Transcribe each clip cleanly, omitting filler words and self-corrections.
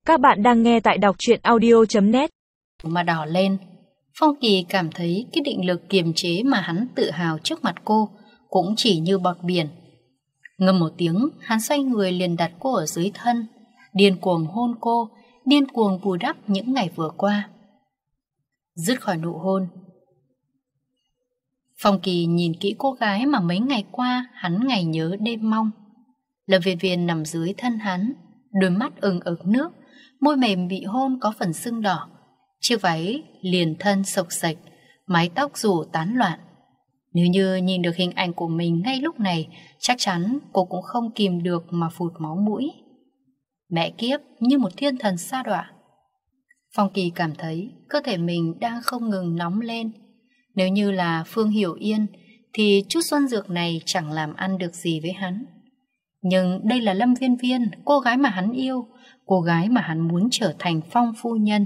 Các bạn đang nghe tại đọc truyện audio.net. Mà đỏ lên, Phong Kỳ cảm thấy cái định lực kiềm chế mà hắn tự hào trước mặt cô cũng chỉ như bọt biển. Ngâm một tiếng, hắn xoay người liền đặt cô ở dưới thân, điên cuồng hôn cô, điên cuồng bù đắp những ngày vừa qua. Dứt khỏi nụ hôn, Phong Kỳ nhìn kỹ cô gái mà mấy ngày qua hắn ngày nhớ đêm mong. Lâm Viên Viên nằm dưới thân hắn, đôi mắt ửng ực nước, môi mềm bị hôn có phần sưng đỏ, chiếc váy liền thân xộc xệch, mái tóc rủ tán loạn. Nếu như nhìn được hình ảnh của mình ngay lúc này, chắc chắn cô cũng không kìm được mà phụt máu mũi. Mẹ kiếp, như một thiên thần sa đọa. Phong Kỳ cảm thấy cơ thể mình đang không ngừng nóng lên. Nếu như là Phương Hiểu Yên thì chút xuân dược này chẳng làm ăn được gì với hắn. Nhưng đây là Lâm Viên Viên, cô gái mà hắn yêu, cô gái mà hắn muốn trở thành Phong phu nhân.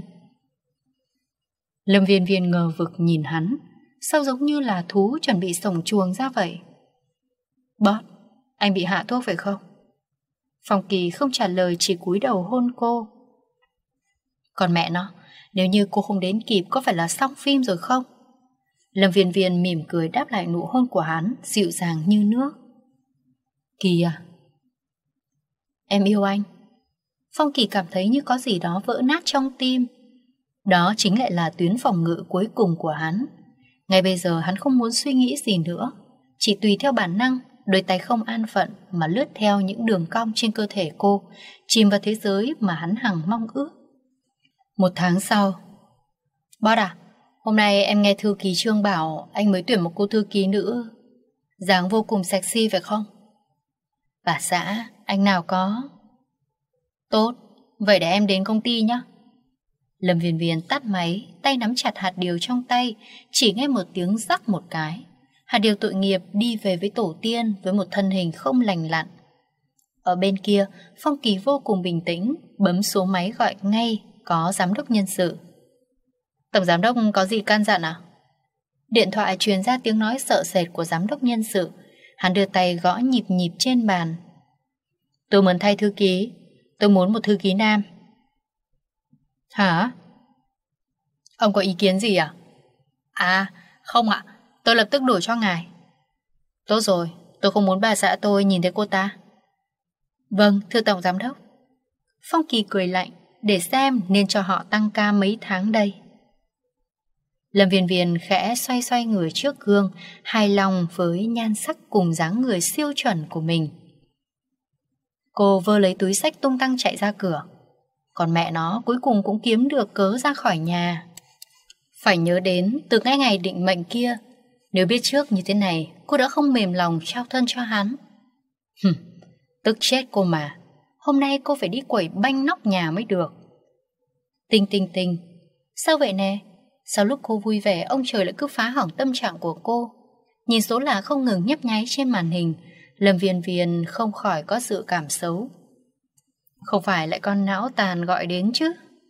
Lâm Viên Viên ngờ vực nhìn hắn, sao giống như là thú chuẩn bị sổng chuồng ra vậy. Boss, anh bị hạ thuốc phải không? Phong Kỳ không trả lời, chỉ cúi đầu hôn cô. Còn mẹ nó, nếu như cô không đến kịp có phải là xong phim rồi không? Lâm Viên Viên mỉm cười đáp lại nụ hôn của hắn, dịu dàng như nước. Kỳ à, em yêu anh. Phong Kỳ cảm thấy như có gì đó vỡ nát trong tim. Đó chính lại là tuyến phòng ngự cuối cùng của hắn. Ngay bây giờ hắn không muốn suy nghĩ gì nữa, chỉ tùy theo bản năng, đôi tay không an phận mà lướt theo những đường cong trên cơ thể cô, chìm vào thế giới mà hắn hằng mong ước. Một tháng sau. Boss à, hôm nay em nghe thư ký Trương bảo anh mới tuyển một cô thư ký nữ, dáng vô cùng sexy phải không? Bà xã, anh nào có. Tốt, vậy để em đến công ty nhé. Lâm Viên Viên tắt máy, tay nắm chặt hạt điều trong tay, chỉ nghe một tiếng rắc một cái. Hạt điều tội nghiệp đi về với tổ tiên với một thân hình không lành lặn. Ở bên kia, Phong Kỳ vô cùng bình tĩnh, bấm số máy gọi ngay có giám đốc nhân sự. Tổng giám đốc có gì can dặn à? Điện thoại truyền ra tiếng nói sợ sệt của giám đốc nhân sự. Hắn đưa tay gõ nhịp nhịp trên bàn. Tôi muốn thay thư ký, tôi muốn một thư ký nam. Hả? Ông có ý kiến gì à? À, không ạ, tôi lập tức đổi cho ngài. Tốt rồi, tôi không muốn bà xã tôi nhìn thấy cô ta. Vâng, thưa tổng giám đốc. Phong Kỳ cười lạnh, để xem nên cho họ tăng ca mấy tháng đây. Lâm Viên Viên khẽ xoay xoay người trước gương, hài lòng với nhan sắc cùng dáng người siêu chuẩn của mình. Cô vơ lấy túi xách tung tăng chạy ra cửa. Còn mẹ nó cuối cùng cũng kiếm được cớ ra khỏi nhà. Phải nhớ đến từ ngay ngày định mệnh kia, nếu biết trước như thế này, cô đã không mềm lòng trao thân cho hắn. Tức chết cô mà. Hôm nay cô phải đi quẩy banh nóc nhà mới được. Tinh tinh tinh, sao vậy nè? Sao lúc cô vui vẻ ông trời lại cứ phá hỏng tâm trạng của cô? Nhìn số là không ngừng nhấp nháy trên màn hình, Lâm Viên Viên không khỏi có sự cảm xấu. Không phải lại con não tàn gọi đến chứ?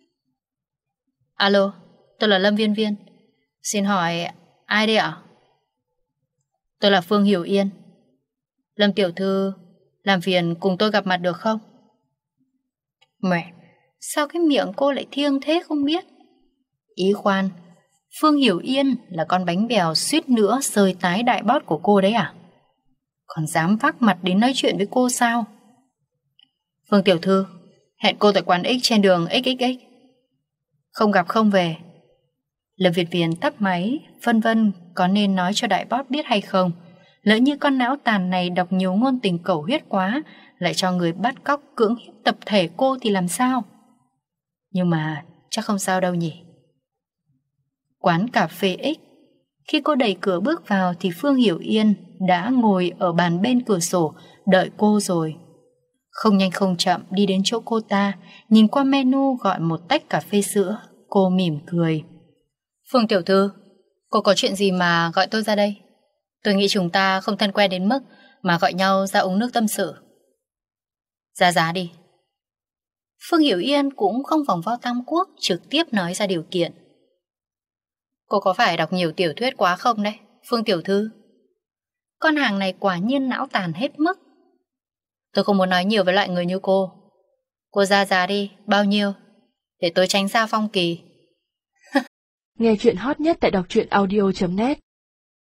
Alo, tôi là Lâm Viên Viên. Xin hỏi ai đây ạ? Tôi là Phương Hiểu Yên. Lâm tiểu thư, làm phiền cùng tôi gặp mặt được không? Mẹ, sao cái miệng cô lại thiêng thế không biết? Ý khoan, Phương Hiểu Yên là con bánh bèo suýt nữa sơi tái đại bót của cô đấy à? Còn dám vác mặt đến nói chuyện với cô sao? Phương tiểu thư, hẹn cô tại quán X trên đường XXX. Không gặp không về. Lâm Việt Viên tắt máy, phân vân có nên nói cho đại bót biết hay không. Lỡ như con não tàn này đọc nhiều ngôn tình cẩu huyết quá, lại cho người bắt cóc cưỡng hiếp tập thể cô thì làm sao? Nhưng mà chắc không sao đâu nhỉ. Quán cà phê X. Khi cô đẩy cửa bước vào thì Phương Hiểu Yên đã ngồi ở bàn bên cửa sổ đợi cô rồi. Không nhanh không chậm đi đến chỗ cô ta, nhìn qua menu gọi một tách cà phê sữa. Cô mỉm cười. Phương tiểu thư, cô có chuyện gì mà gọi tôi ra đây? Tôi nghĩ chúng ta không thân quen đến mức mà gọi nhau ra uống nước tâm sự. Ra giá đi. Phương Hiểu Yên cũng không vòng vo tam quốc, trực tiếp nói ra điều kiện. Cô có phải đọc nhiều tiểu thuyết quá không đấy, Phương tiểu thư? Con hàng này quả nhiên não tàn hết mức. Tôi không muốn nói nhiều với loại người như cô. Cô ra giá đi, bao nhiêu để tôi tránh xa Phong Kỳ. Nghe chuyện hot nhất tại đọc truyện audio.net